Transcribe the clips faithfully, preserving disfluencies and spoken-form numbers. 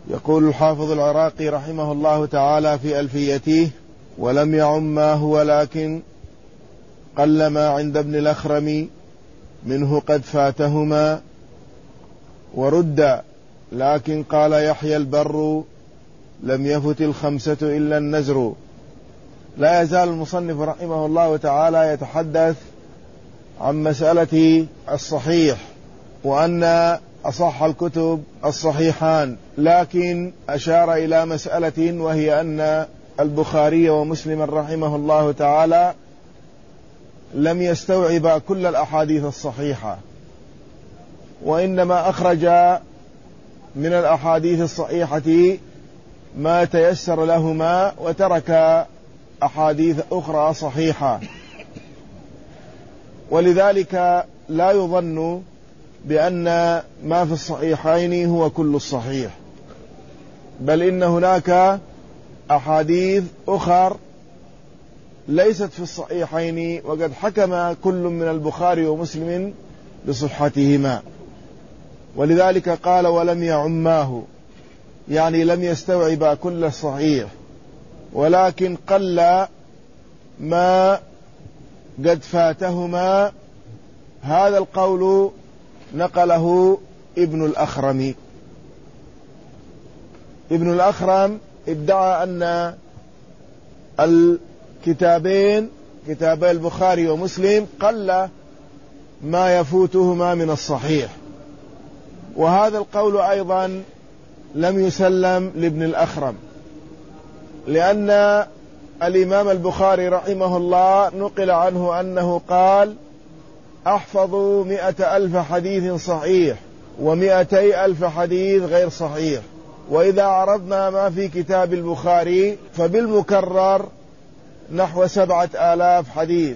يقول الحافظ العراقي رحمه الله تعالى في ألفيته: ولم يعم ما هو لكن قل ما عند ابن الأخرم منه قد فاتهما ورد لكن قال يحيى البر لم يفت الخمسة إلا النزر. لا يزال المصنف رحمه الله تعالى يتحدث عن مسألة الصحيح، وأن أصح الكتب الصحيحان، لكن أشار إلى مسألة وهي أن البخاري ومسلم رحمه الله تعالى لم يستوعب كل الأحاديث الصحيحة، وإنما أخرج من الأحاديث الصحيحة ما تيسر لهما وترك أحاديث أخرى صحيحة. ولذلك لا يظن بأن ما في الصحيحين هو كل الصحيح، بل إن هناك أحاديث أخر ليست في الصحيحين وقد حكم كل من البخاري ومسلم بصحتهما. ولذلك قال ولم يعماه، يعني لم يستوعب كل الصحيح، ولكن قل ما قد فاتهما. هذا القول نقله ابن الأخرم. ابن الأخرم ادعى أن الكتابين كتابي البخاري ومسلم قل ما يفوتهما من الصحيح، وهذا القول أيضا لم يسلم لابن الأخرم، لأن الإمام البخاري رحمه الله نقل عنه أنه قال: أحفظ مئة ألف حديث صحيح ومئتي ألف حديث غير صحيح. وإذا عرضنا ما في كتاب البخاري فبالمكرر نحو سبعة آلاف حديث،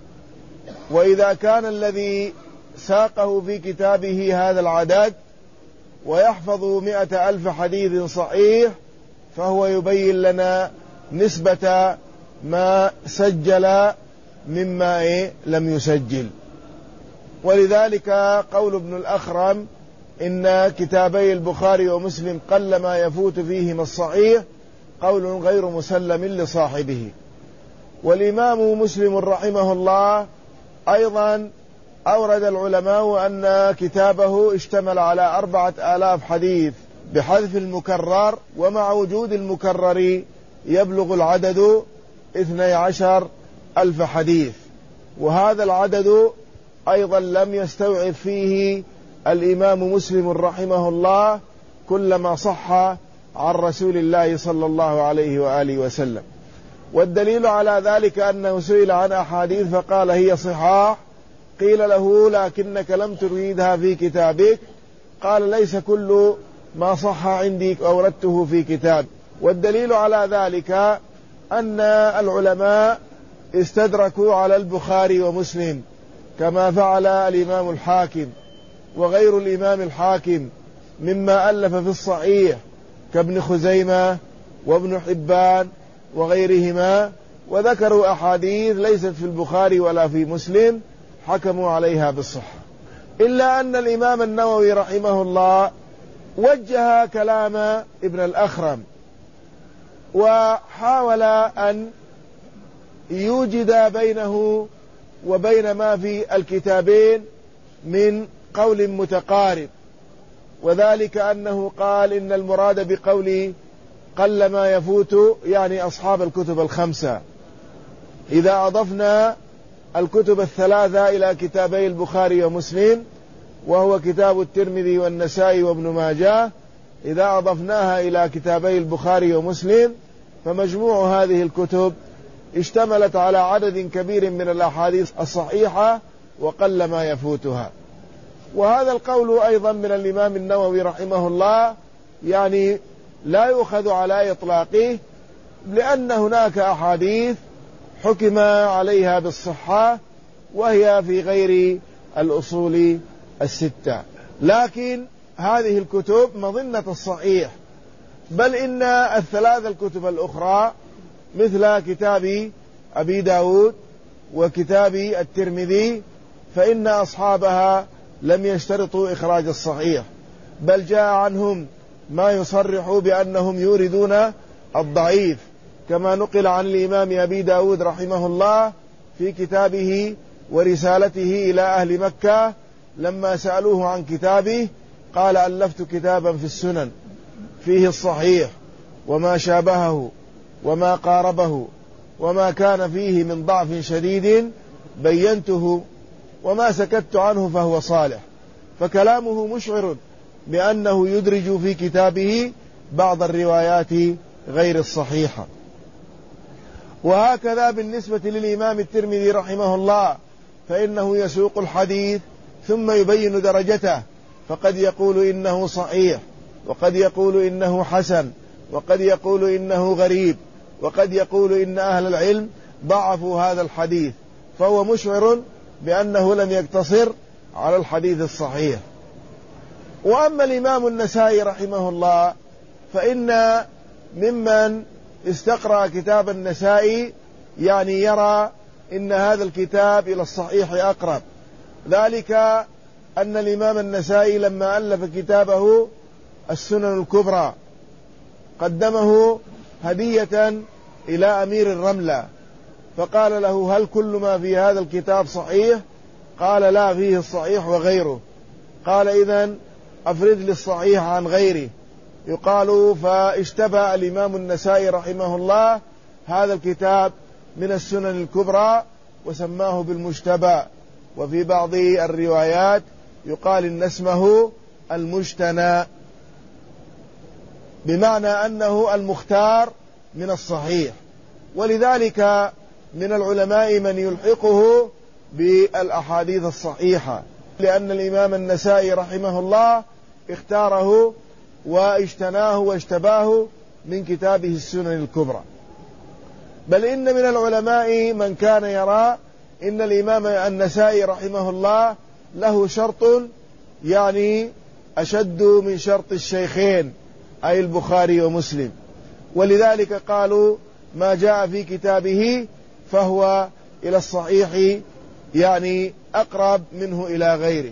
وإذا كان الذي ساقه في كتابه هذا العدد ويحفظ مئة ألف حديث صحيح، فهو يبين لنا نسبة ما سجل مما إيه لم يسجل. ولذلك قول ابن الأخرم إن كتابي البخاري ومسلم قل ما يفوت فيهما الصحيح قول غير مسلم لصاحبه. والإمام مسلم رحمه الله أيضا أورد العلماء أن كتابه اشتمل على أربعة آلاف حديث بحذف المكرر، ومع وجود المكرر يبلغ العدد اثني عشر ألف حديث، وهذا العدد أيضا لم يستوعب فيه الإمام مسلم رحمه الله كل ما صح عن رسول الله صلى الله عليه وآله وسلم. والدليل على ذلك أنه سئل عن أحاديث فقال هي صحاح، قيل له لكنك لم تريدها في كتابك، قال ليس كل ما صح عندي أوردته في كتاب. والدليل على ذلك أن العلماء استدركوا على البخاري ومسلم كما فعل الإمام الحاكم وغير الإمام الحاكم مما ألف في الصحيح كابن خزيمة وابن حبان وغيرهما، وذكروا أحاديث ليست في البخاري ولا في مسلم حكموا عليها بالصحة. إلا أن الإمام النووي رحمه الله وجه كلام ابن الأخرم وحاول أن يوجد بينه وبين ما في الكتابين من قول متقارب، وذلك أنه قال إن المراد بقول قل ما يفوت يعني أصحاب الكتب الخمسة. إذا أضفنا الكتب الثلاثة إلى كتابي البخاري ومسلم وهو كتاب الترمذي والنسائي وابن ماجه، إذا أضفناها إلى كتابي البخاري ومسلم فمجموع هذه الكتب اشتملت على عدد كبير من الأحاديث الصحيحة وقل ما يفوتها. وهذا القول أيضا من الإمام النووي رحمه الله يعني لا يؤخذ على إطلاقه، لأن هناك أحاديث حكم عليها بالصحة وهي في غير الأصول الستة، لكن هذه الكتب مظنة الصحيح، بل إن الثلاث الكتب الأخرى مثل كتاب أبي داود وكتاب الترمذي فإن أصحابها لم يشترطوا إخراج الصحيح، بل جاء عنهم ما يصرح بأنهم يوردون الضعيف، كما نقل عن الإمام أبي داود رحمه الله في كتابه ورسالته إلى أهل مكة لما سألوه عن كتابه قال: ألفت كتابا في السنن فيه الصحيح وما شابهه وما قاربه، وما كان فيه من ضعف شديد بينته، وما سكت عنه فهو صالح. فكلامه مشعر بأنه يدرج في كتابه بعض الروايات غير الصحيحة. وهكذا بالنسبة للإمام الترمذي رحمه الله، فإنه يسوق الحديث ثم يبين درجته، فقد يقول إنه صحيح، وقد يقول إنه حسن، وقد يقول إنه غريب، وقد يقول إن أهل العلم ضعفوا هذا الحديث، فهو مشعر بأنه لم يقتصر على الحديث الصحيح. وأما الإمام النسائي رحمه الله فإن ممن استقرأ كتاب النسائي يعني يرى إن هذا الكتاب إلى الصحيح أقرب، ذلك أن الإمام النسائي لما ألف كتابه السنن الكبرى قدمه هدية إلى أمير الرملة، فقال له: هل كل ما في هذا الكتاب صحيح؟ قال: لا، فيه الصحيح وغيره. قال: إذن أفرد لي الصحيح عن غيره. يقال فاشتبه الإمام النسائي رحمه الله هذا الكتاب من السنن الكبرى وسماه بالمجتبى، وفي بعض الروايات يقال إن اسمه المجتنى، بمعنى أنه المختار من الصحيح. ولذلك من العلماء من يلحقه بالأحاديث الصحيحة، لأن الإمام النسائي رحمه الله اختاره واجتناه واشتباه من كتابه السنن الكبرى. بل إن من العلماء من كان يرى إن الإمام النسائي رحمه الله له شرط يعني أشد من شرط الشيخين، أي البخاري ومسلم، ولذلك قالوا ما جاء في كتابه فهو إلى الصحيح يعني أقرب منه إلى غيره.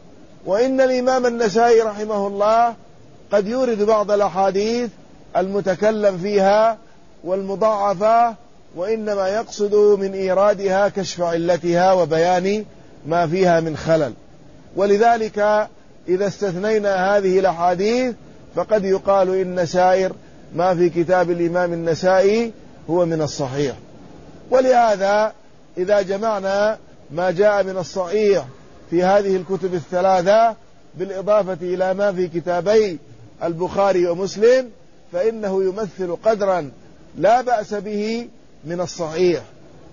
وإن الإمام النسائي رحمه الله قد يورد بعض الأحاديث المتكلم فيها والمضاعفة، وإنما يقصد من إيرادها كشف علتها وبيان ما فيها من خلل. ولذلك إذا استثنينا هذه الأحاديث فقد يقال إن سائر ما في كتاب الإمام النسائي هو من الصحيح. ولهذا إذا جمعنا ما جاء من الصحيح في هذه الكتب الثلاثة بالإضافة إلى ما في كتابي البخاري ومسلم فإنه يمثل قدرا لا بأس به من الصحيح،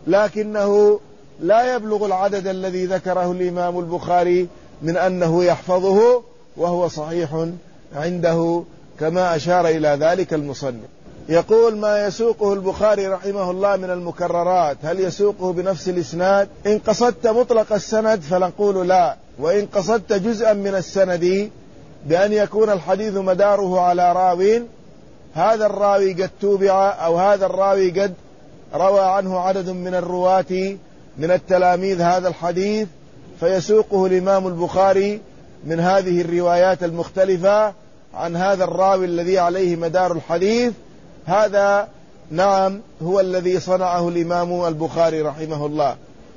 لكنه لا يبلغ العدد الذي ذكره الإمام البخاري من أنه يحفظه وهو صحيح عنده، كما أشار إلى ذلك المصنف. يقول: ما يسوقه البخاري رحمه الله من المكررات هل يسوقه بنفس الإسناد؟ إن قصدت مطلق السند فنقول لا، وإن قصدت جزءا من السند بأن يكون الحديث مداره على راو، هذا الراوي قد توبع أو هذا الراوي قد روى عنه عدد من الرواة من التلاميذ هذا الحديث، فيسوقه الإمام البخاري من هذه الروايات المختلفة عن هذا الراوي الذي عليه مدار الحديث. هذا نعم هو الذي صنعه الإمام البخاري رحمه الله،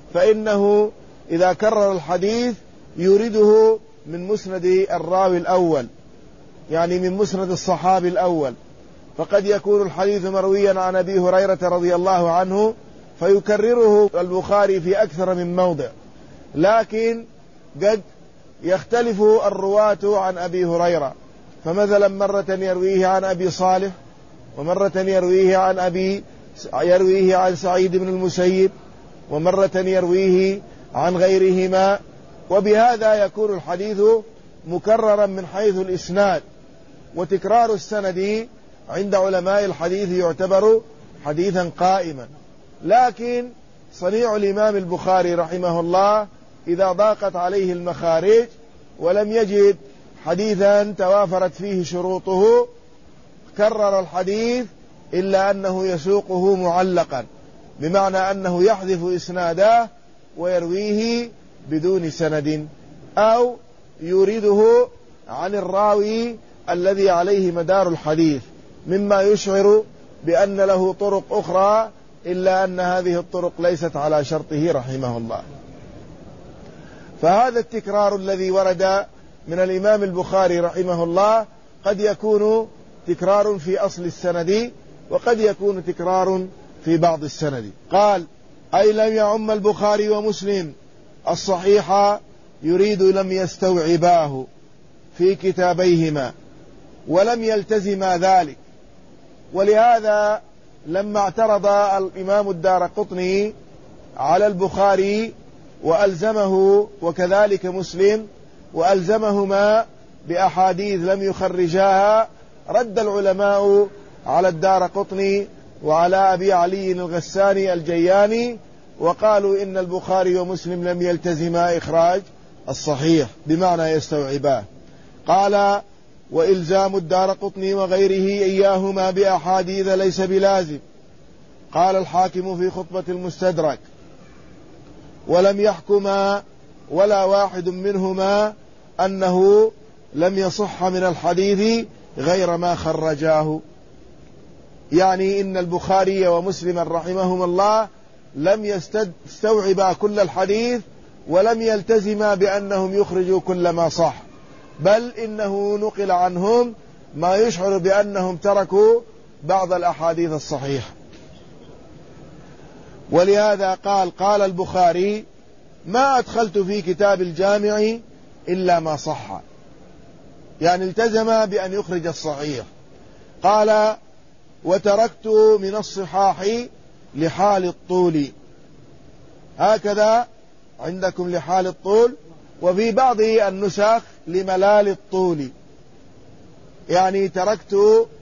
فإنه إذا كرر الحديث يورده من مسند الراوي الأول، يعني من مسند الصحابي الأول، فقد يكون الحديث مرويا عن أبي هريرة رضي الله عنه فيكرره البخاري في أكثر من موضع، لكن قد يختلف الرواة عن أبي هريرة، فمثلا مرة يرويه عن أبي صالح، ومرة يرويه عن أبي يرويه عن سعيد بن المسيب، ومرة يرويه عن غيرهما، وبهذا يكون الحديث مكررا من حيث الإسناد. وتكرار السند عند علماء الحديث يعتبر حديثا قائما، لكن صنيع الإمام البخاري رحمه الله إذا ضاقت عليه المخارج ولم يجد حديثا توافرت فيه شروطه كرر الحديث، إلا أنه يسوقه معلقا، بمعنى أنه يحذف إسناده ويرويه بدون سند، أو يريده عن الراوي الذي عليه مدار الحديث، مما يشعر بأن له طرق أخرى، إلا أن هذه الطرق ليست على شرطه رحمه الله. فهذا التكرار الذي ورد من الإمام البخاري رحمه الله قد يكون تكرار في أصل السند، وقد يكون تكرار في بعض السند. قال: أي لم يعم البخاري ومسلم الصحيح، يريد لم يستوعباه في كتابيهما ولم يلتزما ذلك. ولهذا لما اعترض الإمام الدارقطني على البخاري وألزمه وكذلك مسلم وألزمهما بأحاديث لم يخرجاها، رد العلماء على الدارقطني وعلى أبي علي الغساني الجياني وقالوا إن البخاري ومسلم لم يلتزما إخراج الصحيح بمعنى يستوعباه. قال: وإلزام الدارقطني وغيره إياهما بأحاديث ليس بلازم. قال الحاكم في خطبة المستدرك: ولم يحكما ولا واحد منهما أنه لم يصح من الحديث غير ما خرجاه. يعني إن البخاري ومسلم رحمهما الله لم يستوعبا كل الحديث ولم يلتزما بأنهم يخرجوا كل ما صح، بل إنه نقل عنهم ما يشعر بأنهم تركوا بعض الأحاديث الصحيحة. ولهذا قال قال البخاري: ما أدخلت في كتاب الجامع إلا ما صح، يعني التزم بأن يخرج الصحيح. قال: وتركت من الصحاح لحال الطول، هكذا عندكم لحال الطول، وفي بعض النسخ لملال الطول، يعني تركت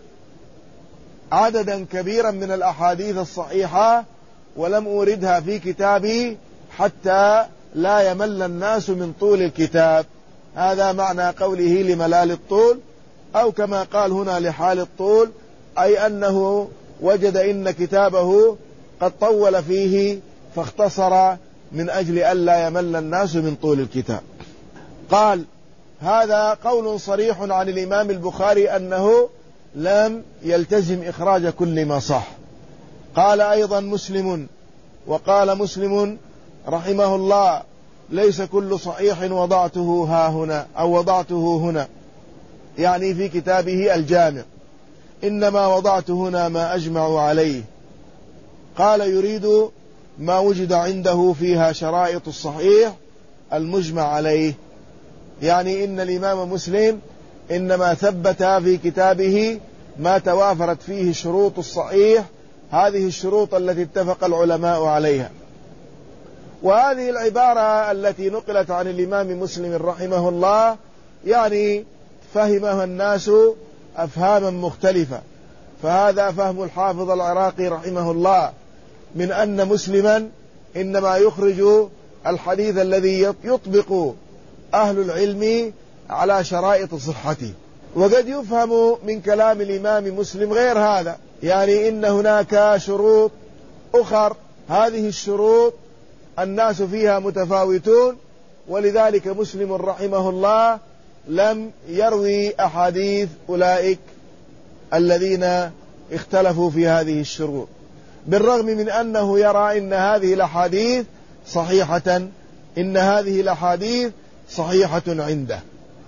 عددا كبيرا من الأحاديث الصحيحة ولم أوردها في كتابي حتى لا يمل الناس من طول الكتاب. هذا معنى قوله لملال الطول، أو كما قال هنا لحال الطول، أي أنه وجد إن كتابه قد طول فيه فاختصر من أجل ألا يمل الناس من طول الكتاب. قال: هذا قول صريح عن الإمام البخاري أنه لم يلتزم إخراج كل ما صح. قال أيضا مسلم، وقال مسلم رحمه الله: ليس كل صحيح وضعته ها هنا أو وضعته هنا، يعني في كتابه الجامع، إنما وضعت هنا ما أجمع عليه. قال: يريد ما وجد عنده فيها شرائط الصحيح المجمع عليه، يعني إن الإمام مسلم إنما ثبت في كتابه ما توافرت فيه شروط الصحيح، هذه الشروط التي اتفق العلماء عليها. وهذه العبارة التي نقلت عن الإمام مسلم رحمه الله يعني فهمها الناس أفهاما مختلفة. فهذا فهم الحافظ العراقي رحمه الله من أن مسلما إنما يخرج الحديث الذي يطبق أهل العلم على شرائط صحته. وقد يفهم من كلام الإمام مسلم غير هذا، يعني إن هناك شروط أخر، هذه الشروط الناس فيها متفاوتون، ولذلك مسلم رحمه الله لم يروي أحاديث أولئك الذين اختلفوا في هذه الشروط، بالرغم من أنه يرى إن هذه الأحاديث صحيحة إن هذه الأحاديث صحيحة عنده،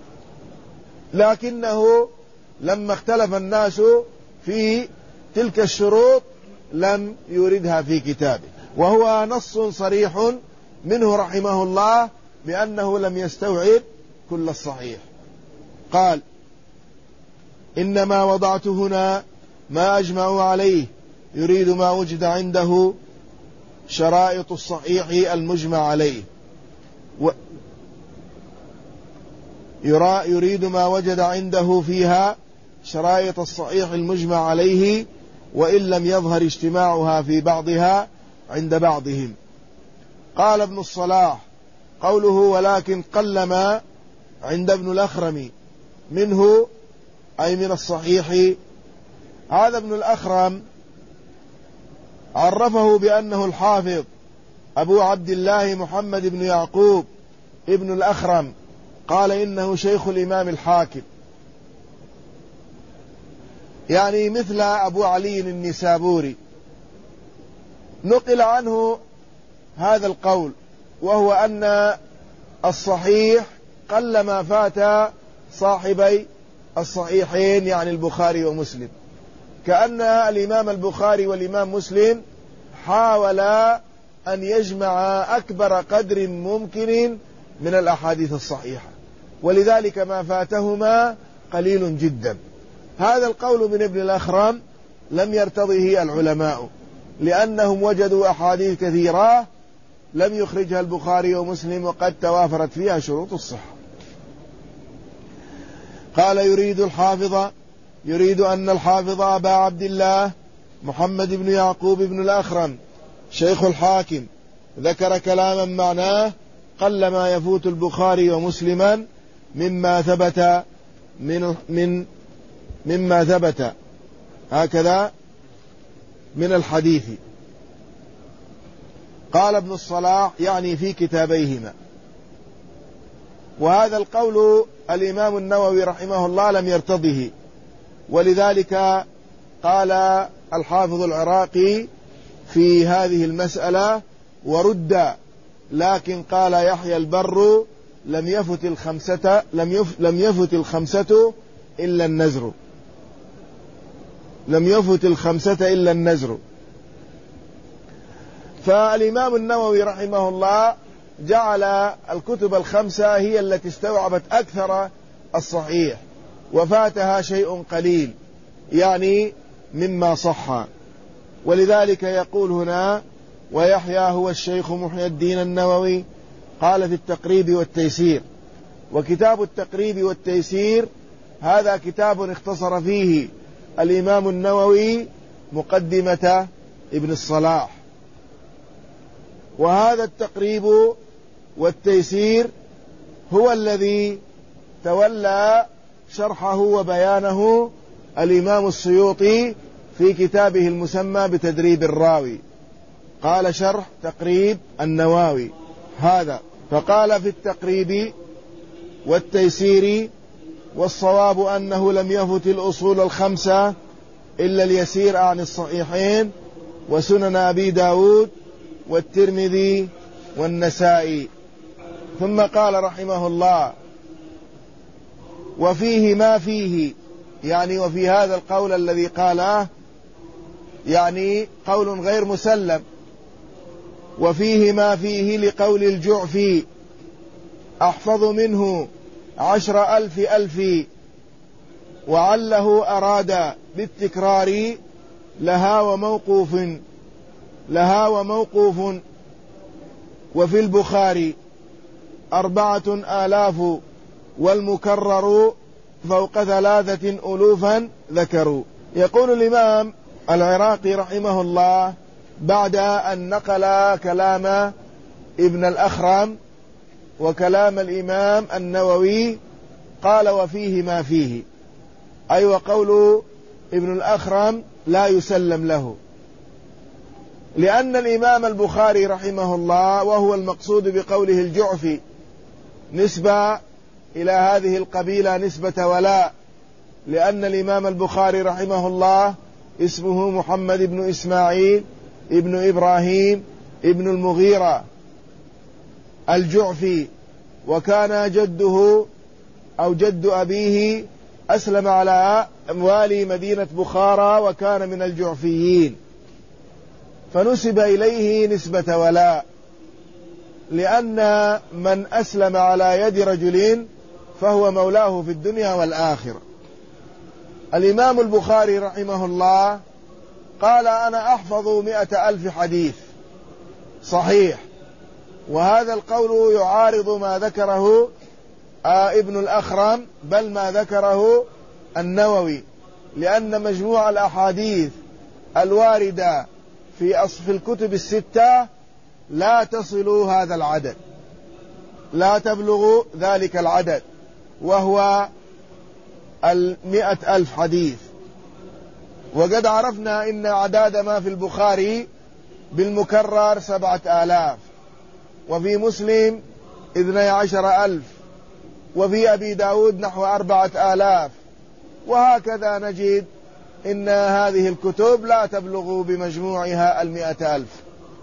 لكنه لما اختلف الناس في تلك الشروط لم يوردها في كتابه. وهو نص صريح منه رحمه الله بأنه لم يستوعب كل الصحيح. قال: إنما وضعت هنا ما أجمع عليه، يريد ما وجد عنده شرائط الصحيح المجمع عليه، و يريد ما وجد عنده فيها شرائط الصحيح المجمع عليه، وإن لم يظهر اجتماعها في بعضها عند بعضهم. قال ابن الصلاح: قوله ولكن قلما عند ابن الأخرم منه أي من الصحيح، هذا ابن الأخرم عرفه بأنه الحافظ أبو عبد الله محمد بن يعقوب ابن الأخرم، قال إنه شيخ الإمام الحاكم. يعني مثل أبو علي النسابوري نقل عنه هذا القول، وهو أن الصحيح قل ما فات صاحبي الصحيحين يعني البخاري ومسلم، كأن الإمام البخاري والإمام مسلم حاولا أن يجمع أكبر قدر ممكن من الأحاديث الصحيحة، ولذلك ما فاتهما قليل جدا. هذا القول من ابن الأخرم لم يرتضه العلماء، لأنهم وجدوا أحاديث كثيرة لم يخرجها البخاري ومسلم وقد توافرت فيها شروط الصحة. قال يريد الحافظ يريد أن الحافظ أبا عبد الله محمد بن يعقوب بن الأخرم شيخ الحاكم ذكر كلاما معناه قل ما يفوت البخاري ومسلما مما ثبت من من مما ثبت هكذا من الحديث. قال ابن الصلاح يعني في كتابيهما. وهذا القول الإمام النووي رحمه الله لم يرتضه، ولذلك قال الحافظ العراقي في هذه المسألة ورد، لكن قال يحيى البر لم يفت الخمسة لم يف لم يفت الخمسة إلا النزر لم يفت الخمسة إلا النزر. فالإمام النووي رحمه الله جعل الكتب الخمسة هي التي استوعبت أكثر الصحيح، وفاتها شيء قليل يعني مما صح. ولذلك يقول هنا ويحيى هو الشيخ محي الدين النووي قال في التقريب والتيسير. وكتاب التقريب والتيسير هذا كتاب اختصر فيه الإمام النووي مقدمة ابن الصلاح. وهذا التقريب والتيسير هو الذي تولى شرحه وبيانه الإمام السيوطي في كتابه المسمى بتدريب الراوي. قال شرح تقريب النووي هذا، فقال في التقريب والتيسير والصواب أنه لم يفت الأصول الخمسة إلا اليسير عن الصحيحين وسنن أبي داود والترمذي والنسائي. ثم قال رحمه الله وفيه ما فيه، يعني وفي هذا القول الذي قاله يعني قول غير مسلم. وفيه ما فيه لقول الجعفي أحفظ منه عشر ألف ألف، وعله أراد بالتكرار لها وموقوف لها وموقوف. وفي البخاري أربعة آلاف والمكرر فوق ثلاثة ألوفا ذكروا. يقول الإمام العراقي رحمه الله بعد أن نقل كلام ابن الأخرم وكلام الإمام النووي قال وفيه ما فيه، أي وقول ابن الأخرم لا يسلم له، لأن الإمام البخاري رحمه الله وهو المقصود بقوله الجعفي نسبة إلى هذه القبيلة نسبة ولاء، لأن الإمام البخاري رحمه الله اسمه محمد بن إسماعيل ابن إبراهيم ابن المغيرة الجعفي، وكان جده أو جد أبيه أسلم على والي مدينة بخارى وكان من الجعفيين، فنسب إليه نسبة ولاء، لأن من أسلم على يد رجل فهو مولاه في الدنيا والآخرة. الإمام البخاري رحمه الله قال أنا أحفظ مئة ألف حديث صحيح، وهذا القول يعارض ما ذكره ابن الأخرم بل ما ذكره النووي، لأن مجموع الأحاديث الواردة في أصف الكتب الستة لا تصل هذا العدد، لا تبلغ ذلك العدد، وهو المئة ألف حديث. وقد عرفنا إن عداد ما في البخاري بالمكرر سبعة آلاف، وفي مسلم اثني عشر ألف، وفي أبي داود نحو أربعة آلاف، وهكذا نجد إن هذه الكتب لا تبلغ بمجموعها المئة ألف.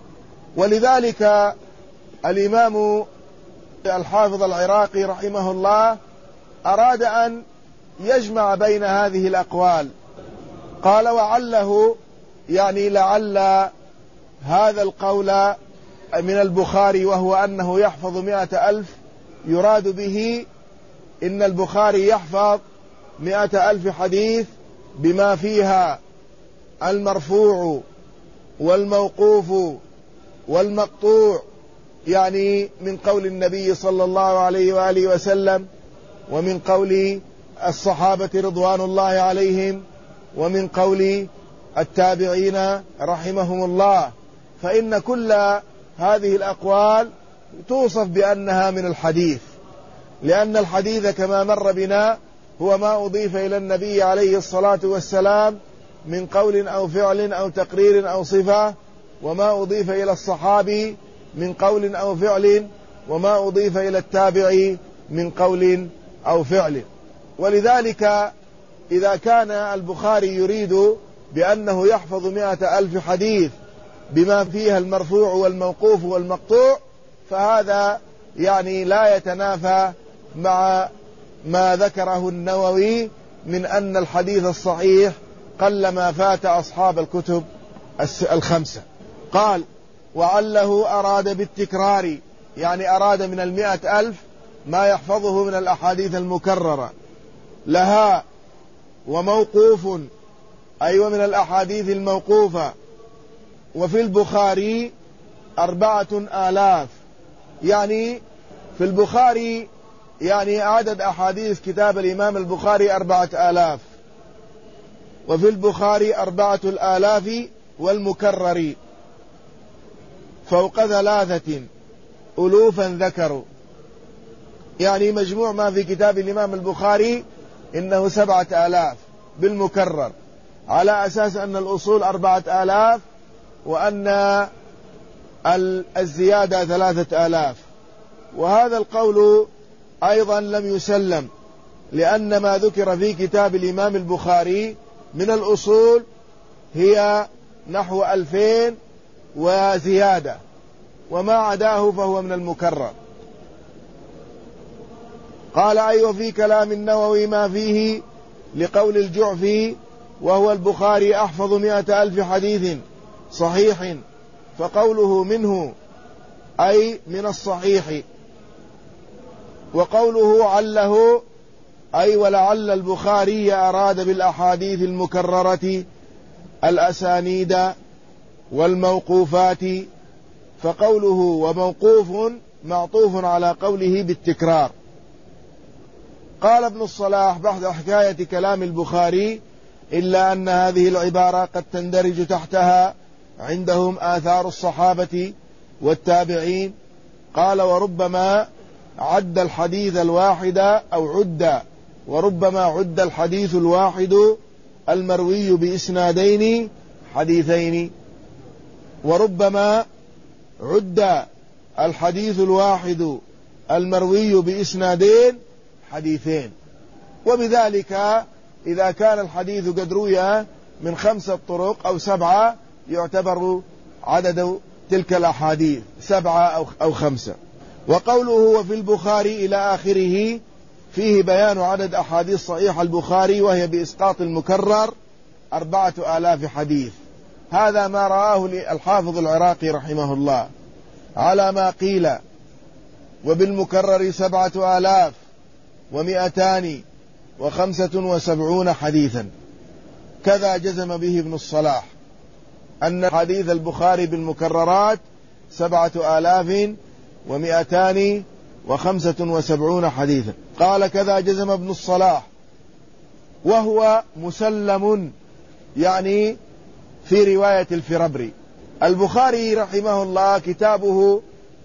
ولذلك الإمام الحافظ العراقي رحمه الله أراد أن يجمع بين هذه الأقوال. قال وعله، يعني لعل هذا القول من البخاري وهو أنه يحفظ مئة ألف يراد به إن البخاري يحفظ مئة ألف حديث بما فيها المرفوع والموقوف والمقطوع، يعني من قول النبي صلى الله عليه وآله وسلم، ومن قول الصحابة رضوان الله عليهم، ومن قول التابعين رحمهم الله. فإن كل هذه الأقوال توصف بأنها من الحديث، لأن الحديث كما مر بنا هو ما أضيف إلى النبي عليه الصلاة والسلام من قول أو فعل أو تقرير أو صفة، وما أضيف إلى الصحابي من قول أو فعل، وما أضيف إلى التابع من قول أو فعل. ولذلك إذا كان البخاري يريد بأنه يحفظ مئة ألف حديث بما فيها المرفوع والموقوف والمقطوع، فهذا يعني لا يتنافى مع ما ذكره النووي من أن الحديث الصحيح قل ما فات أصحاب الكتب الخمسة. قال وعله أراد بالتكرار، يعني أراد من المئة ألف ما يحفظه من الأحاديث المكررة لها، وموقوف أي ومن الأحاديث الموقوفة. وفي البخاري أربعة آلاف، يعني في البخاري يعني عدد أحاديث كتاب الإمام البخاري أربعة آلاف، وفي البخاري أربعة الآلاف والمكرر فوق ثلاثة ألوفا ذكروا، يعني مجموع ما في كتاب الإمام البخاري إنه سبعة آلاف بالمكرر، على أساس أن الأصول أربعة آلاف وأن الزيادة ثلاثة آلاف. وهذا القول أيضا لم يسلم، لأن ما ذكر في كتاب الإمام البخاري من الأصول هي نحو ألفين وزيادة، وما عداه فهو من المكرر. قال أي أيوة وفي كلام النووي ما فيه لقول الجعفي وهو البخاري أحفظ مئة ألف حديث صحيح، فقوله منه أي من الصحيح، وقوله عله أي ولعل البخاري أراد بالأحاديث المكررة الأسانيد والموقوفات، فقوله وموقوف معطوف على قوله بالتكرار. قال ابن الصلاح بعد حكاية كلام البخاري إلا أن هذه العبارة قد تندرج تحتها عندهم آثار الصحابة والتابعين. قال وربما عد الحديث الواحد أو عد وربما عد الحديث الواحد المروي بإسنادين حديثين، وربما عد الحديث الواحد المروي بإسنادين حديثين. وبذلك إذا كان الحديث قد روي من خمسة طرق أو سبعة يعتبر عدد تلك الأحاديث سبعة أو خمسة. وقوله وفي البخاري إلى آخره فيه بيان عدد أحاديث صحيح البخاري وهي بإسقاط المكرر أربعة آلاف حديث. هذا ما رآه الحافظ العراقي رحمه الله على ما قيل وبالمكرر سبعة آلاف ومئتان وخمسة وسبعون حديثا. كذا جزم به ابن الصلاح أن حديث البخاري بالمكررات سبعة آلاف ومئتان وخمسة وسبعون حديثا. قال كذا جزم ابن الصلاح وهو مسلم، يعني في رواية الفربري. البخاري رحمه الله كتابه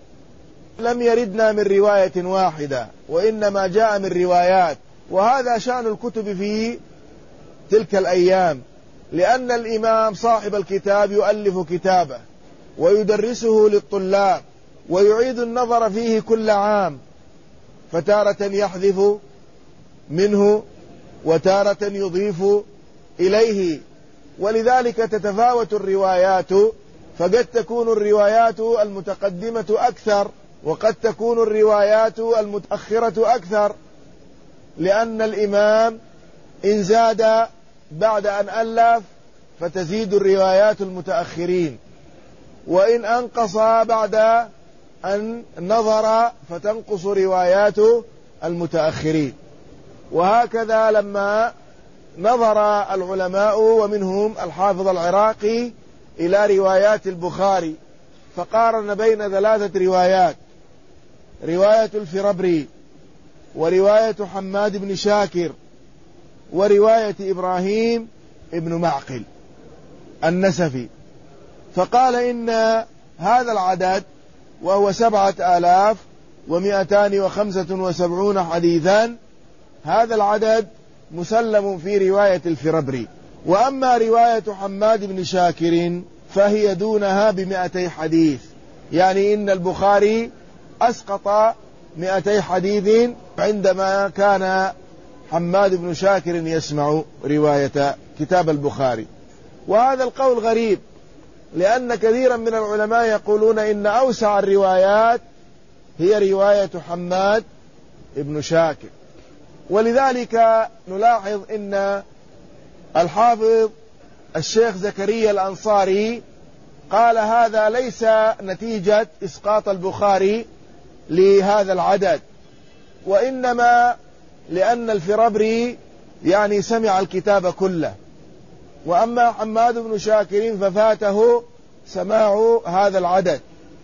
لم يردنا من رواية واحدة، وإنما جاء من روايات، وهذا شأن الكتب في تلك الأيام، لأن الإمام صاحب الكتاب يؤلف كتابه ويدرسه للطلاب ويعيد النظر فيه كل عام، فتارة يحذف منه وتارة يضيف إليه، ولذلك تتفاوت الروايات، فقد تكون الروايات المتقدمة أكثر وقد تكون الروايات المتأخرة أكثر، لأن الإمام إن زاد بعد أن ألف فتزيد الروايات المتأخرين، وإن أنقص بعد أن نظر فتنقص روايات المتأخرين. وهكذا لما نظر العلماء ومنهم الحافظ العراقي إلى روايات البخاري فقارن بين ثلاثة روايات: رواية الفربري، ورواية حماد بن شاكر، ورواية إبراهيم ابن معقل النسفي، فقال إن هذا العدد وهو سبعة آلاف ومئتان وخمسة وسبعون حديثا، هذا العدد مسلم في رواية الفربري. وأما رواية حماد بن شاكر فهي دونها بمئتي حديث، يعني إن البخاري أسقط مئتي حديث عندما كان حماد بن شاكر يسمع رواية كتاب البخاري. وهذا القول غريب، لأن كثيرا من العلماء يقولون إن أوسع الروايات هي رواية حماد بن شاكر. ولذلك نلاحظ إن الحافظ الشيخ زكريا الأنصاري قال هذا ليس نتيجة إسقاط البخاري لهذا العدد، وإنما لأن الفربري يعني سمع الكتاب كله، وأما حماد بن شاكر ففاته سماع هذا العدد.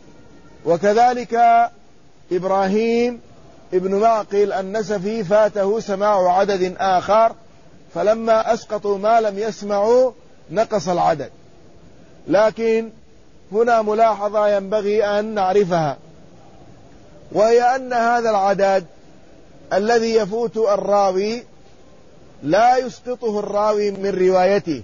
وكذلك إبراهيم ابن معقل النسفي فاته سماع عدد آخر، فلما أسقطوا ما لم يسمعوا نقص العدد. لكن هنا ملاحظة ينبغي أن نعرفها، وهي أن هذا العدد الذي يفوت الراوي لا يسقطه الراوي من روايته،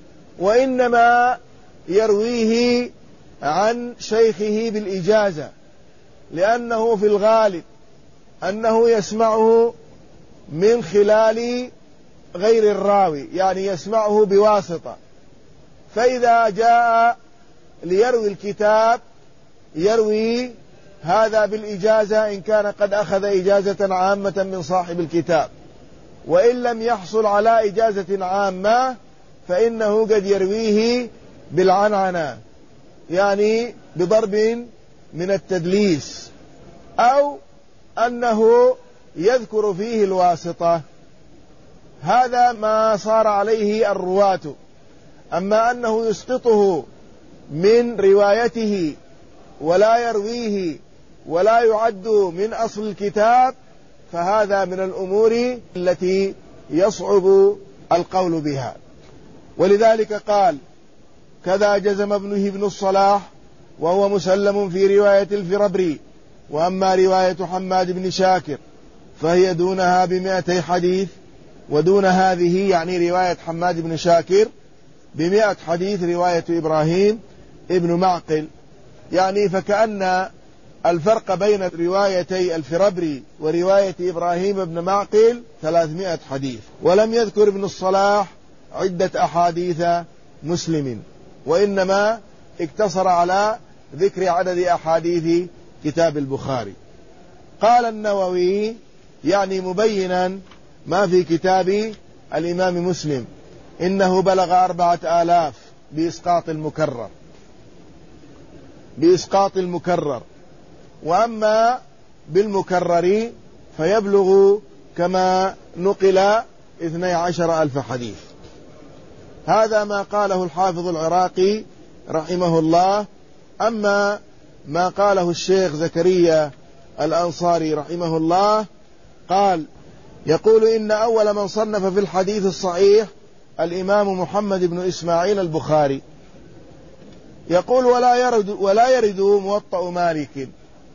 وإنما يرويه عن شيخه بالإجازة، لأنه في الغالب أنه يسمعه من خلال غير الراوي، يعني يسمعه بواسطة. فإذا جاء ليروي الكتاب يروي هذا بالإجازة إن كان قد أخذ إجازة عامة من صاحب الكتاب، وإن لم يحصل على إجازة عامة فإنه قد يرويه بالعنعنة، يعني بضرب من التدليس، أو أنه يذكر فيه الواسطة. هذا ما صار عليه الرواة. أما أنه يسقطه من روايته ولا يرويه ولا يعد من أصل الكتاب فهذا من الأمور التي يصعب القول بها. ولذلك قال: كذا جزم ابنه ابن الصلاح وهو مسلم في رواية الفربري. وأما رواية حماد بن شاكر فهي دونها بمئتي حديث، ودون هذه يعني رواية حماد بن شاكر بمئة حديث رواية إبراهيم ابن معقل، يعني فكأن الفرق بين روايتي الفربري ورواية إبراهيم بن معقل ثلاثمائة حديث. ولم يذكر ابن الصلاح عدة أحاديث مسلم، وإنما اقتصر على ذكر عدد أحاديث كتاب البخاري. قال النووي يعني مبينا ما في كتاب الإمام مسلم إنه بلغ أربعة آلاف بإسقاط المكرر بإسقاط المكرر وأما بالمكرر فيبلغ كما نقل اثني عشر ألف حديث. هذا ما قاله الحافظ العراقي رحمه الله. أما ما قاله الشيخ زكريا الأنصاري رحمه الله قال: يقول إن أول من صنف في الحديث الصحيح الإمام محمد بن إسماعيل البخاري. يقول: ولا يرد, ولا يرد موطأ مالك،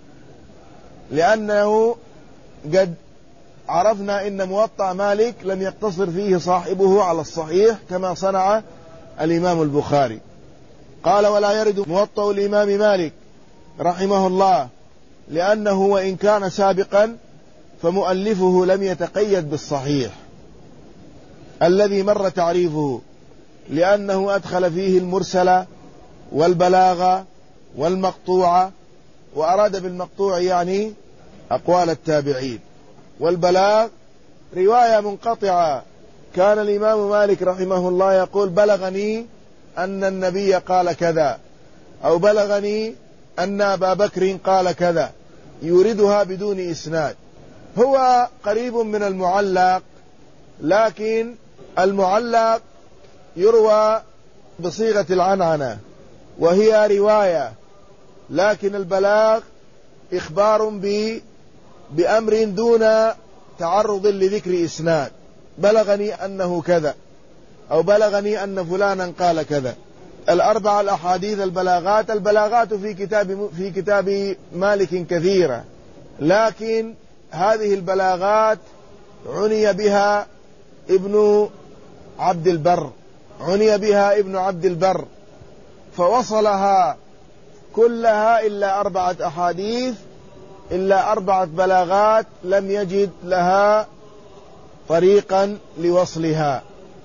لأنه قد عرفنا إن موطأ مالك لم يقتصر فيه صاحبه على الصحيح كما صنع الإمام البخاري. قال: ولا يرد موطأ الإمام مالك رحمه الله، لأنه وإن كان سابقا فمؤلفه لم يتقيد بالصحيح. الذي مر تعريفه، لأنه أدخل فيه المرسل والبلاغة والمقطوعة، وأراد بالمقطوع يعني أقوال التابعين، والبلاغ رواية منقطعة. كان الإمام مالك رحمه الله يقول: بلغني أن النبي قال كذا، أو بلغني أن أبا بكر قال كذا، يوردها بدون إسناد. هو قريب من المعلق، لكن المعلق يروى بصيغة العنعنة وهي رواية، لكن البلاغ إخبار بأمر دون تعرض لذكر إسناد. بلغني أنه كذا، أو بلغني أن فلانا قال كذا. الأربع الأحاديث البلاغات البلاغات في كتاب في كتاب مالك كثيرة، لكن هذه البلاغات عني بها ابن عبد البر عني بها ابن عبد البر فوصلها كلها إلا أربعة أحاديث، إلا أربعة بلاغات لم يجد لها طريقا لوصلها.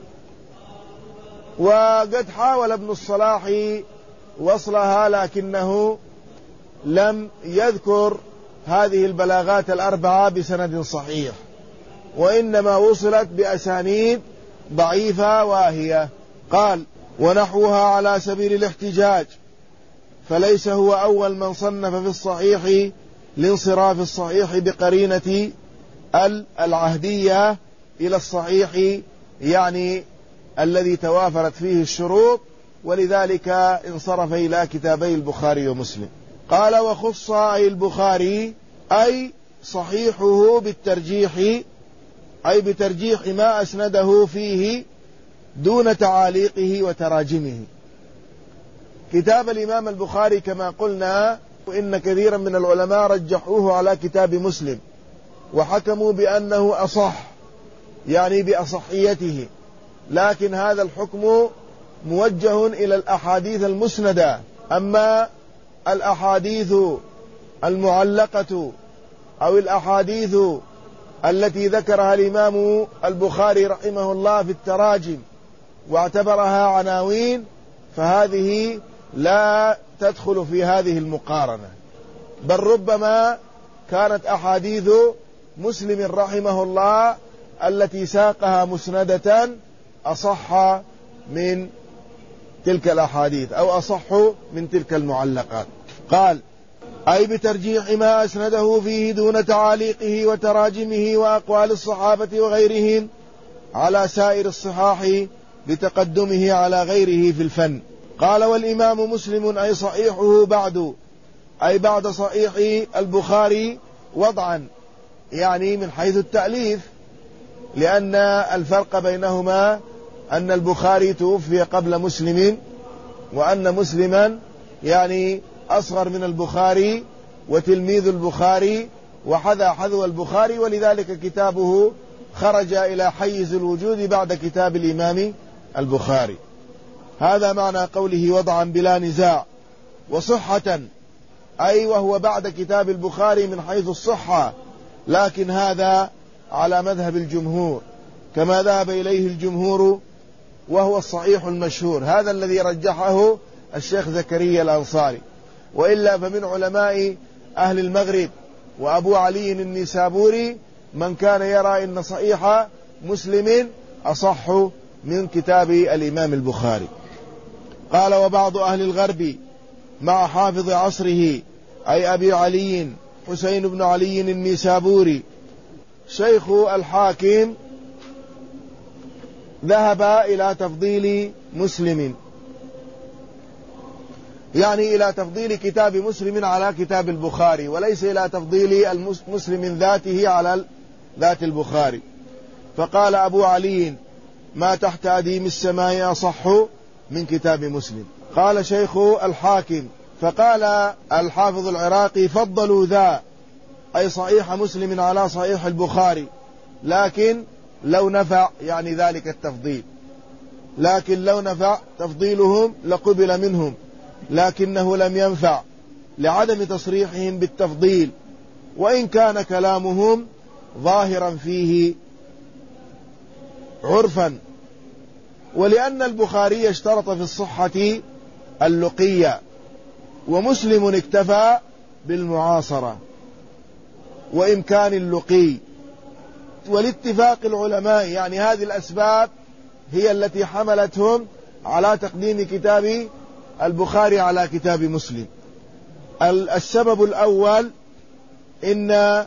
وقد حاول ابن الصلاح وصلها، لكنه لم يذكر هذه البلاغات الأربعة بسند صحيح، وإنما وصلت بأسانيد ضعيفة واهية. قال: ونحوها على سبيل الاحتجاج، فليس هو أول من صنف في الصحيح لانصراف الصحيح بقرينة العهدية إلى الصحيح، يعني الذي توافرت فيه الشروط، ولذلك انصرف إلى كتابي البخاري ومسلم. قال: وخص أي البخاري أي صحيحه بالترجيح، أي بترجيح ما أسنده فيه دون تعاليقه وتراجمه. كتاب الإمام البخاري كما قلنا إن كثيرا من العلماء رجحوه على كتاب مسلم، وحكموا بأنه أصح، يعني بأصحيته، لكن هذا الحكم موجه إلى الأحاديث المسندة. أما الأحاديث المعلقة أو الأحاديث التي ذكرها الإمام البخاري رحمه الله في التراجم واعتبرها عناوين، فهذه لا تدخل في هذه المقارنة، بل ربما كانت أحاديث مسلم رحمه الله التي ساقها مسندة أصح من تلك الأحاديث، أو أصح من تلك المعلقات. قال: أي بترجيح ما أسنده فيه دون تعاليقه وتراجمه وأقوال الصحابة وغيرهم على سائر الصحاح بتقدمه على غيره في الفن. قال: والإمام مسلم أي صحيحه بعد، أي بعد صحيح البخاري وضعا، يعني من حيث التأليف، لأن الفرق بينهما أن البخاري توفي قبل مسلم، وأن مسلما يعني أصغر من البخاري وتلميذ البخاري وحذا حذو البخاري، ولذلك كتابه خرج إلى حيز الوجود بعد كتاب الإمام البخاري. هذا معنى قوله وضعا بلا نزاع. وصحة أي وهو بعد كتاب البخاري من حيث الصحة، لكن هذا على مذهب الجمهور كما ذهب إليه الجمهور، وهو الصحيح المشهور، هذا الذي رجحه الشيخ زكريا الأنصاري. وإلا فمن علماء أهل المغرب وأبو علي النسابوري من كان يرى إن صحيح مسلم أصح من كتاب الإمام البخاري. قال: وبعض أهل الغرب مع حافظ عصره أي أبي علي حسين بن علي النسابوري شيخ الحاكم ذهب إلى تفضيل مسلم، يعني إلى تفضيل كتاب مسلم على كتاب البخاري، وليس إلى تفضيل المسلم ذاته على ذات البخاري. فقال أبو علي: ما تحت أديم السماء أصح من كتاب مسلم. قال شيخ الحاكم: فقال الحافظ العراقي: فضلوا ذا، أي صحيح مسلم على صحيح البخاري، لكن لو نفع يعني ذلك التفضيل، لكن لو نفع تفضيلهم لقبل منهم، لكنه لم ينفع لعدم تصريحهم بالتفضيل، وإن كان كلامهم ظاهرا فيه عرفا ولأن البخاري اشترط في الصحة اللقية، ومسلم اكتفى بالمعاصرة وإمكان اللقي. والاتفاق العلماء، يعني هذه الأسباب هي التي حملتهم على تقديم كتاب البخاري على كتاب مسلم. السبب الأول إن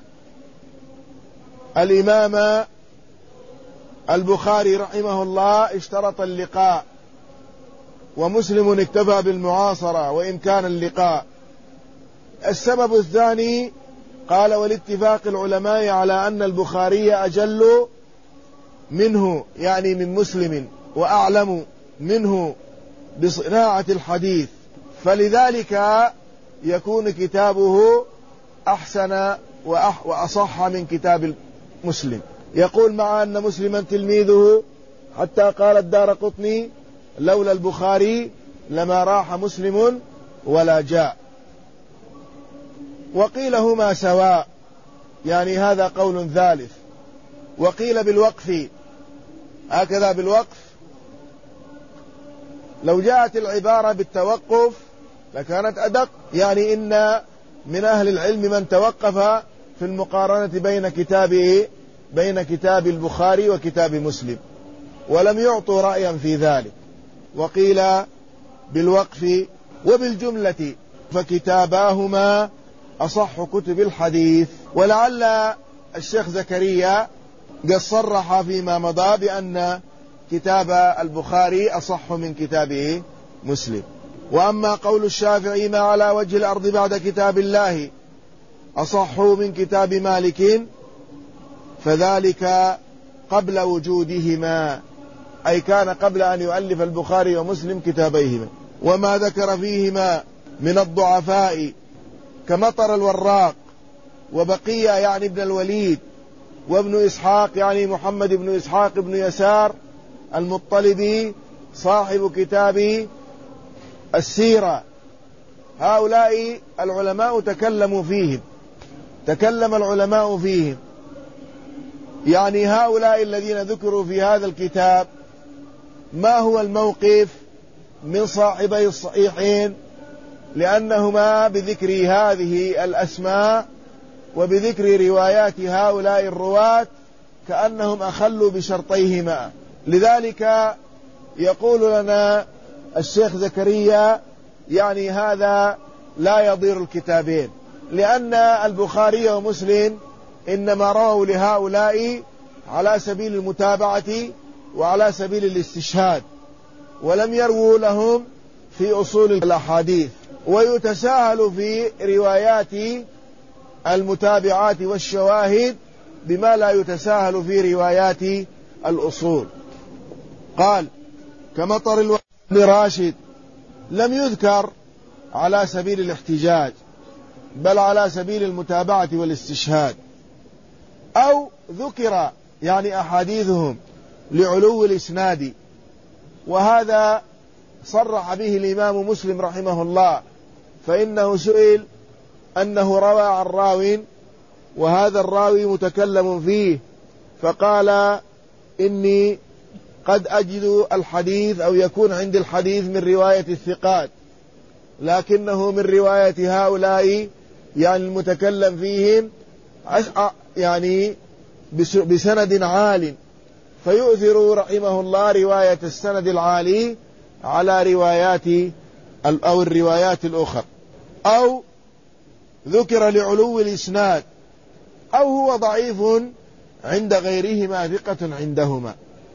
الإمام البخاري رحمه الله اشترط اللقاء، ومسلم اكتفى بالمعاصرة وإمكان اللقاء. السبب الثاني قال والاتفاق العلماء على أن البخاري أجل منه، يعني من مسلم، وأعلم منه بصناعة الحديث، فلذلك يكون كتابه أحسن وأصح من كتاب مسلم. يقول مع أن مسلما تلميذه، حتى قال الدارقطني لولا البخاري لما راح مسلم ولا جاء. وقيل هما سواء، يعني هذا قول ثالث. وقيل بالوقف، هكذا بالوقف، لو جاءت العبارة بالتوقف لكانت أدق، يعني إن من أهل العلم من توقف في المقارنة بين كتابه بين كتاب البخاري وكتاب مسلم، ولم يعطوا رأيا في ذلك. وقيل بالوقف. وبالجملة فكتاباهما أصح كتب الحديث. ولعل الشيخ زكريا قد صرح فيما مضى بأن كتاب البخاري أصح من كتاب مسلم. وأما قول الشافعي ما على وجه الأرض بعد كتاب الله أصح من كتاب مالك، فذلك قبل وجودهما، أي كان قبل أن يؤلف البخاري ومسلم كتابيهما. وما ذكر فيهما من الضعفاء كمطر الوراق وبقية يعني ابن الوليد وابن إسحاق يعني محمد بن إسحاق بن يسار المطلبي صاحب كتاب السيرة، هؤلاء العلماء تكلموا فيهم تكلم العلماء فيهم يعني هؤلاء الذين ذكروا في هذا الكتاب ما هو الموقف من صاحبي الصحيحين، لأنهما بذكر هذه الأسماء وبذكر روايات هؤلاء الرواة كأنهم أخلوا بشرطيهما. لذلك يقول لنا الشيخ زكريا يعني هذا لا يضير الكتابين، لأن البخاري ومسلم إنما رووا لهؤلاء على سبيل المتابعة وعلى سبيل الاستشهاد، ولم يرووا لهم في أصول الأحاديث. ويتساهل في روايات المتابعات والشواهد بما لا يتساهل في روايات الأصول. قال كمطر الوقت راشد لم يذكر على سبيل الاحتجاج، بل على سبيل المتابعة والاستشهاد، أو ذكر يعني أحاديثهم لعلو الإسناد، وهذا صرح به الإمام مسلم رحمه الله، فإنه سئل أنه روى عن راو وهذا الراوي متكلم فيه، فقال إني قد أجد الحديث أو يكون عندي الحديث من رواية الثقات، لكنه من رواية هؤلاء يعني المتكلم فيهم يعني بسند عال، فيؤثر رحمه الله رواية السند العالي على روايات أو الروايات الأخرى، أو ذكر لعلو الإسناد، أو هو ضعيف عند غيرهما ثقة عندهما.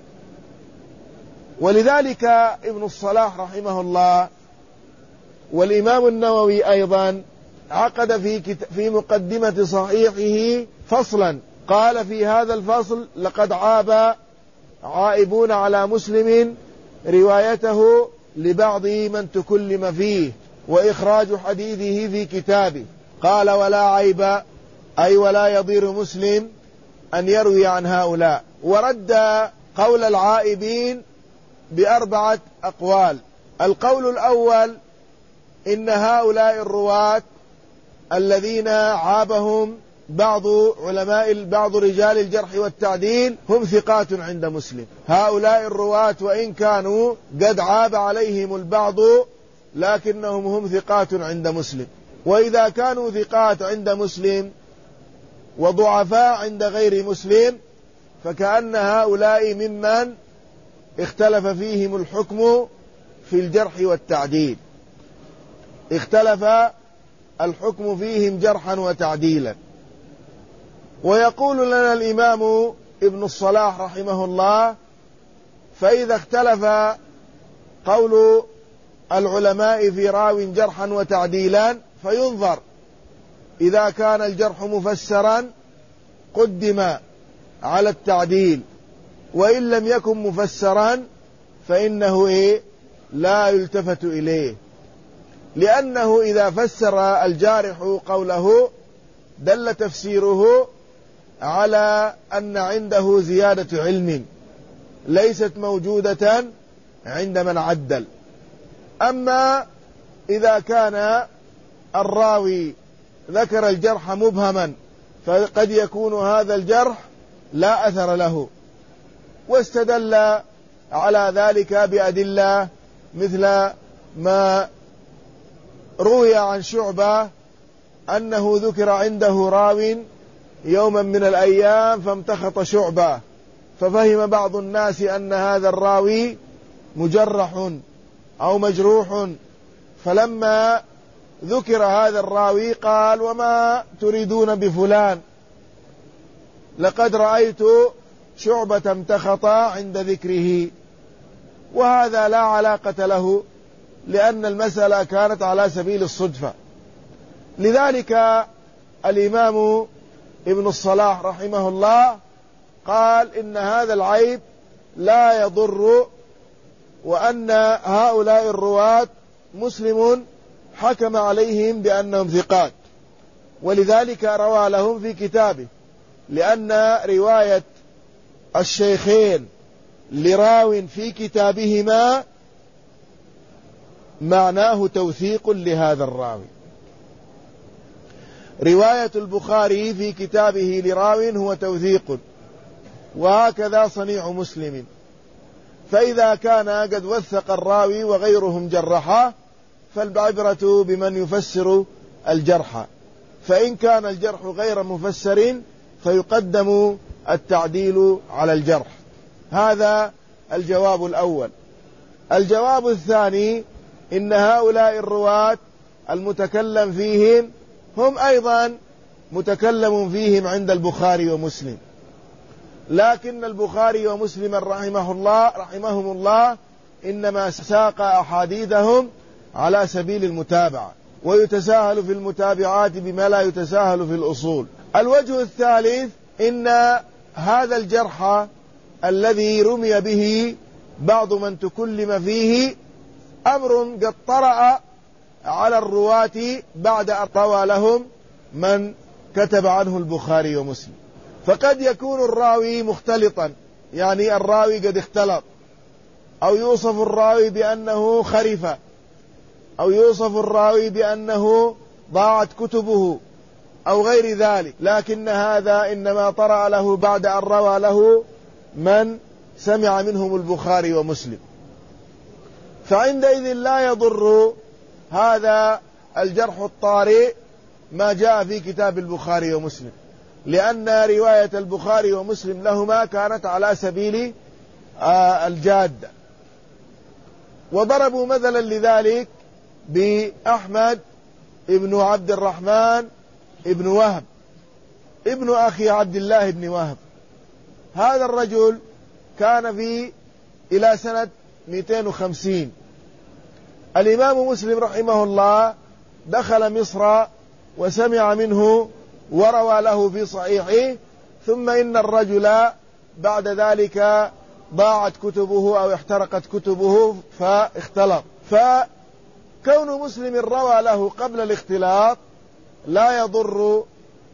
ولذلك ابن الصلاح رحمه الله والإمام النووي أيضا عقد في في مقدمة صحيحه فصلا قال في هذا الفصل لقد عاب عائبون على مسلم روايته لبعض من تكلم فيه وإخراج حديثه في كتابه. قال ولا عيب أي ولا يضير مسلم أن يروي عن هؤلاء. ورد قول العائبين بأربعة أقوال. القول الأول إن هؤلاء الرواة الذين عابهم بعض علماء بعض رجال الجرح والتعديل هم ثقات عند مسلم. هؤلاء الرواة وإن كانوا قد عاب عليهم البعض لكنهم هم ثقات عند مسلم. وإذا كانوا ثقات عند مسلم وضعفاء عند غير مسلم فكأن هؤلاء ممن اختلف فيهم الحكم في الجرح والتعديل، اختلف الحكم فيهم جرحا وتعديلا. ويقول لنا الإمام ابن الصلاح رحمه الله: فإذا اختلف قول العلماء في راو جرحا وتعديلا فينظر، إذا كان الجرح مفسرا قدم على التعديل، وإن لم يكن مفسرا فإنه إيه؟ لا يلتفت إليه، لأنه إذا فسر الجارح قوله دل تفسيره على أن عنده زيادة علم ليست موجودة عند من عدل. أما إذا كان الراوي ذكر الجرح مبهما فقد يكون هذا الجرح لا أثر له، واستدل على ذلك بأدلة مثل ما روي عن شعبة أنه ذكر عنده راو يوما من الأيام فامتخط شعبة، ففهم بعض الناس أن هذا الراوي مجرح أو مجروح، فلما ذكر هذا الراوي قال: وما تريدون بفلان؟ لقد رأيت شعبة امتخط عند ذكره. وهذا لا علاقة له، لأن المسألة كانت على سبيل الصدفة. لذلك الإمام ابن الصلاح رحمه الله قال إن هذا العيب لا يضر، وأن هؤلاء الرواة مسلم حكم عليهم بأنهم ثقات، ولذلك روى لهم في كتابه، لأن رواية الشيخين لراو في كتابهما معناه توثيق لهذا الراوي. رواية البخاري في كتابه لراو هو توثيق، وهكذا صنيع مسلم. فإذا كان قد وثق الراوي وغيرهم جرحه فالعبرة بمن يفسر الجرح، فإن كان الجرح غير مفسر فيقدم التعديل على الجرح. هذا الجواب الأول. الجواب الثاني: إن هؤلاء الرواة المتكلم فيهم هم أيضا متكلم فيهم عند البخاري ومسلم، لكن البخاري ومسلم رحمه الله رحمهم الله إنما ساق أحاديثهم على سبيل المتابعة، ويتساهل في المتابعات بما لا يتساهل في الأصول. الوجه الثالث: إن هذا الجرح الذي رمي به بعض من تكلم فيه أمر قد طرأ على الرواة بعد أن روى لهم من كتب عنه البخاري ومسلم. فقد يكون الراوي مختلطا، يعني الراوي قد اختلط، أو يوصف الراوي بأنه خرف، أو يوصف الراوي بأنه ضاعت كتبه أو غير ذلك، لكن هذا إنما طرأ له بعد أن روى له من سمع منهم البخاري ومسلم، فعندئذ لا يضر هذا الجرح الطارئ ما جاء في كتاب البخاري ومسلم، لأن رواية البخاري ومسلم لهما كانت على سبيل الجادة. وضربوا مثلا لذلك بأحمد ابن عبد الرحمن ابن وهب ابن أخي عبد الله بن وهب. هذا الرجل كان في إلى سنة مئتين وخمسين. الإمام مسلم رحمه الله دخل مصر وسمع منه وروى له في صحيحه، ثم إن الرجل بعد ذلك ضاعت كتبه أو احترقت كتبه فاختلط. فكون مسلم روى له قبل الاختلاط لا يضر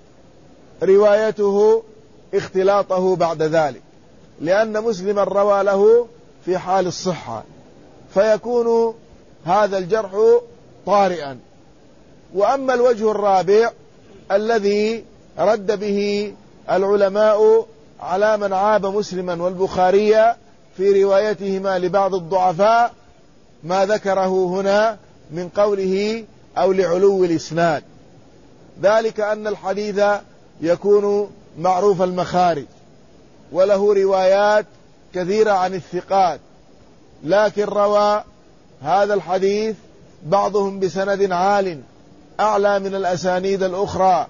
روايته اختلاطه بعد ذلك، لأن مسلم روى له في حال الصحة، فيكون هذا الجرح طارئا. وأما الوجه الرابع الذي رد به العلماء على من عاب مسلما والبخاري في روايتهما لبعض الضعفاء ما ذكره هنا من قوله أو لعلو الإسناد، ذلك أن الحديث يكون معروف المخارج وله روايات كثيرة عن الثقات، لكن روى هذا الحديث بعضهم بسند عال أعلى من الأسانيد الأخرى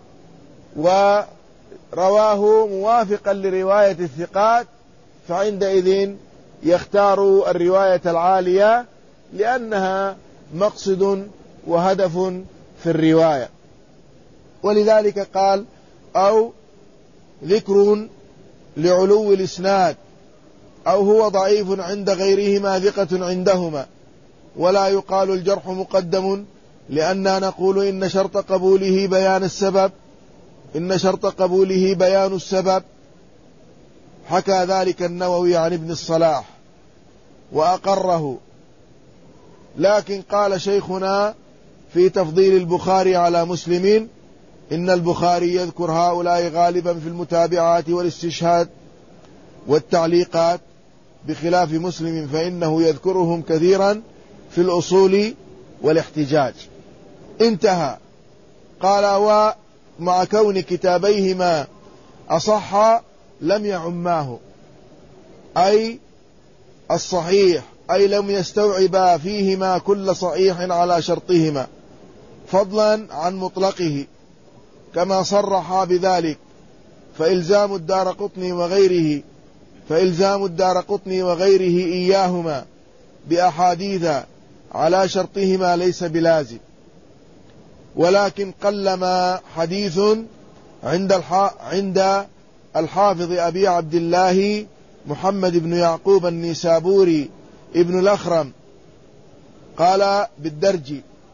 ورواه موافقا لرواية الثقات، فعندئذ يختار الرواية العالية لأنها مقصد وهدف في الرواية. ولذلك قال أو ذكر لعلو الإسناد أو هو ضعيف عند غيرهما ثقة عندهما، ولا يقال الجرح مقدم لأننا نقول إن شرط قبوله بيان السبب إن شرط قبوله بيان السبب. حكى ذلك النووي عن ابن الصلاح وأقره، لكن قال شيخنا في تفضيل البخاري على مسلم إن البخاري يذكر هؤلاء غالبا في المتابعات والاستشهاد والتعليقات، بخلاف مسلم فإنه يذكرهم كثيرا في الأصول والاحتجاج. انتهى. قال ومع كون كتابيهما أصح لم يعماه، أي الصحيح، أي لم يستوعبا فيهما كل صحيح على شرطهما فضلا عن مطلقه كما صرح بذلك، فإلزام الدارقطني وغيره فإلزام الدارقطني وغيره إياهما بأحاديث على شرطهما ليس بلازم، ولكن قلما حديث عند عند الحافظ أبي عبد الله محمد بن يعقوب النيسابوري ابن الأخرم قال بالدرج،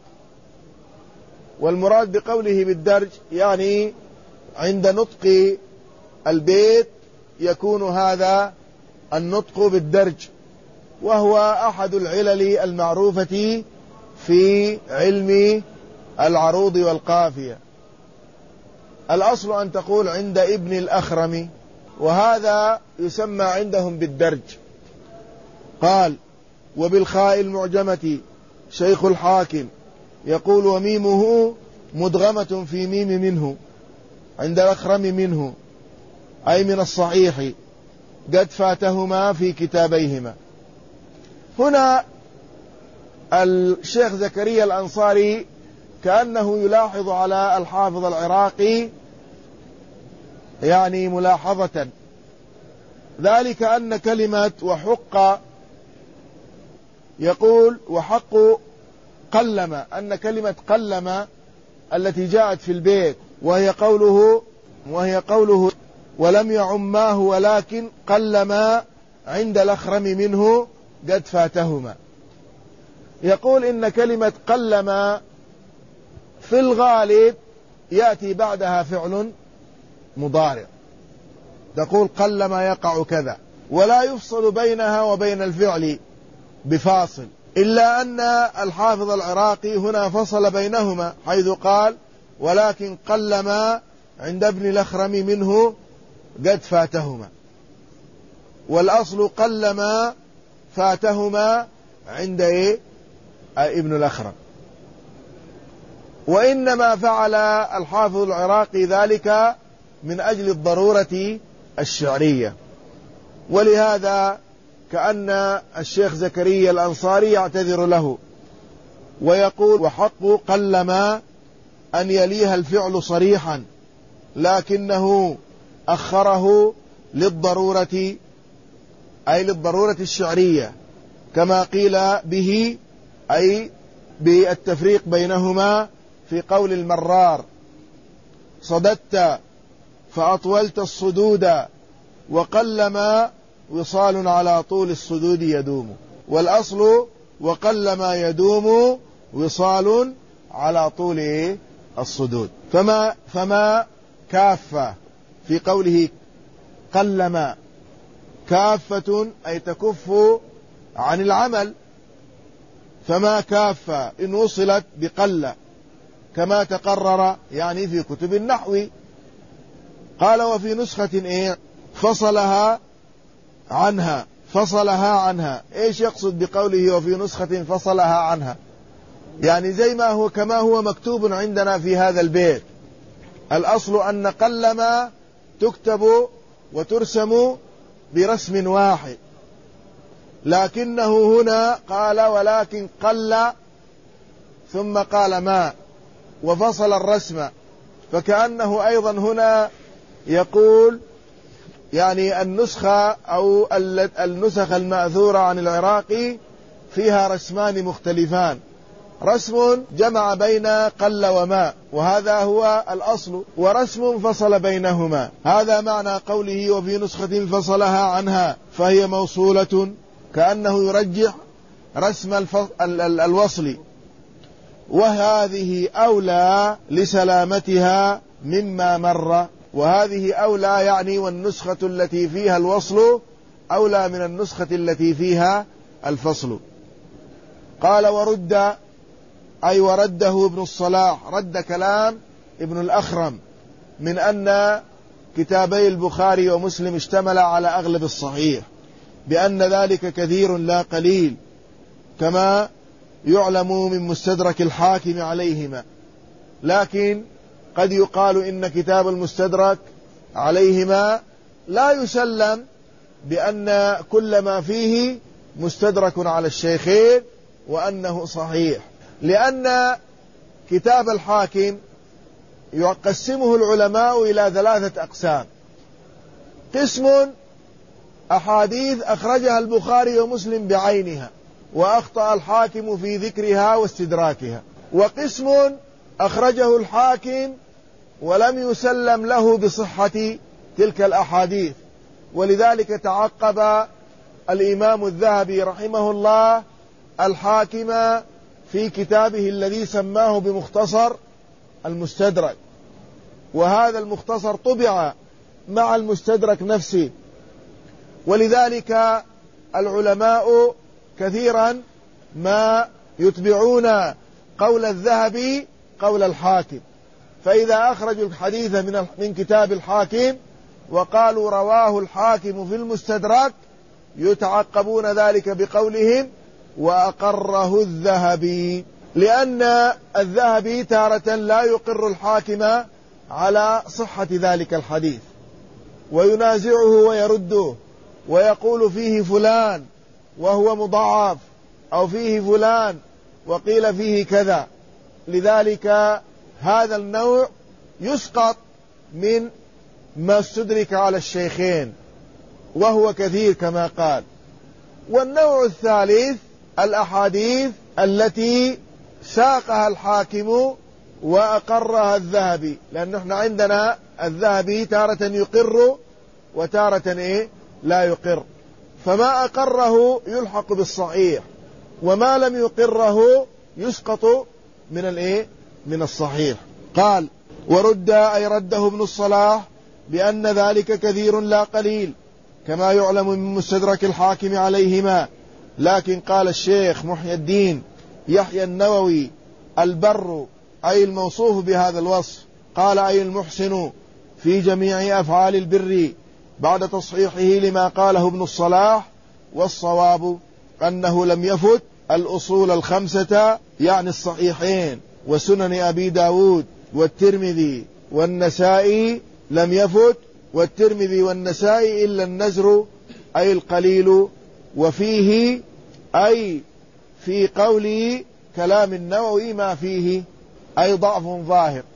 والمراد بقوله بالدرج يعني عند نطق البيت يكون هذا النطق بالدرج، وهو أحد العلل المعروفة في علم العروض والقافية. الأصل أن تقول عند ابن الأخرم، وهذا يسمى عندهم بالدرج. قال وبالخاء المعجمة شيخ الحاكم يقول وميمه مدغمة في ميم منه عند الأخرم منه، أي من الصحيح قد فاتهما في كتابيهما. هنا الشيخ زكريا الأنصاري كأنه يلاحظ على الحافظ العراقي يعني ملاحظة، ذلك أن كلمة وحق يقول وحق قلم، أن كلمة قلم التي جاءت في البيت وهي قوله وهي قوله ولم يعماه ولكن قلما عند الأخرم منه قد فاتهما. يقول إن كلمة قلما في الغالب يأتي بعدها فعل مضارع، تقول قلما يقع كذا، ولا يفصل بينها وبين الفعل بفاصل، إلا أن الحافظ العراقي هنا فصل بينهما حيث قال ولكن قلما عند ابن الأخرم منه قد فاتهما، والأصل قلما فاتهما عند إيه؟ ابن الأخرم. وإنما فعل الحافظ العراقي ذلك من أجل الضرورة الشعرية، ولهذا كأن الشيخ زكريا الأنصاري يعتذر له ويقول وحق قلما أن يليها الفعل صريحا، لكنه أخره للضرورة، أي للضرورة الشعرية، كما قيل به، أي بالتفريق بينهما في قول المرار صددت فأطولت الصدود وقلما وصال على طول الصدود يدوم، والأصل وقلما يدوم وصال على طول الصدود. فما, فما كافة في قوله قلما كافة أي تكف عن العمل، فما كافة إن وصلت بقل كما تقرر يعني في كتب النحو، قال وفي نسخة إيه فصلها عنها، فصلها عنها. إيش يقصد بقوله وفي نسخة فصلها عنها؟ يعني زي ما هو كما هو مكتوب عندنا في هذا البيت. الأصل أن قلما تكتب وترسم برسم واحد، لكنه هنا قال ولكن قل ثم قال ما وفصل الرسم، فكأنه أيضا هنا يقول يعني النسخة أو النسخ المأثورة عن العراقي فيها رسمان مختلفان، رسم جمع بين قل وما وهذا هو الأصل، ورسم فصل بينهما. هذا معنى قوله وفي نسخة فصلها عنها، فهي موصولة، كأنه يرجح رسم الوصل، وهذه أولى لسلامتها مما مر. وهذه أولى يعني والنسخة التي فيها الوصل أولى من النسخة التي فيها الفصل. قال ورد أي ورده ابن الصلاح، رد كلام ابن الأخرم من أن كتابي البخاري ومسلم اشتمل على أغلب الصحيح، بأن ذلك كثير لا قليل، كما يعلم من مستدرك الحاكم عليهما. لكن قد يقال إن كتاب المستدرك عليهما لا يسلم بأن كل ما فيه مستدرك على الشيخين وأنه صحيح، لأن كتاب الحاكم يقسمه العلماء إلى ثلاثة أقسام: قسم أحاديث أخرجها البخاري ومسلم بعينها وأخطأ الحاكم في ذكرها واستدراكها، وقسم أخرجه الحاكم ولم يسلم له بصحة تلك الأحاديث، ولذلك تعقب الإمام الذهبي رحمه الله الحاكم في كتابه الذي سماه بمختصر المستدرك، وهذا المختصر طبع مع المستدرك نفسه. ولذلك العلماء كثيرا ما يتبعون قول الذهبي قول الحاكم، فإذا أخرجوا الحديث من من كتاب الحاكم وقالوا رواه الحاكم في المستدرك يتعقبون ذلك بقولهم وأقره الذهبي، لأن الذهبي تارة لا يقر الحاكم على صحة ذلك الحديث وينازعه ويرده ويقول فيه فلان وهو مضاعف، أو فيه فلان وقيل فيه كذا. لذلك هذا النوع يسقط من ما استدرك على الشيخين وهو كثير كما قال. والنوع الثالث الأحاديث التي ساقها الحاكم وأقرها الذهبي، لأن احنا عندنا الذهبي تارة يقر وتارة إيه لا يقر، فما أقره يلحق بالصحيح وما لم يقره يسقط من الإيه من الصحيح. قال ورد أي رده ابن الصلاح بأن ذلك كثير لا قليل، كما يعلم من مستدرك الحاكم عليهما. لكن قال الشيخ محي الدين يحيى النووي البر أي الموصوف بهذا الوصف، قال أي المحسن في جميع أفعال البر بعد تصحيحه لما قاله ابن الصلاح، والصواب أنه لم يفت الأصول الخمسة يعني الصحيحين وسنن أبي داود والترمذي والنسائي، لم يفت والترمذي والنسائي إلا النزر أي القليل، وفيه أي في قول كلام النووي ما فيه أي ضعف ظاهر.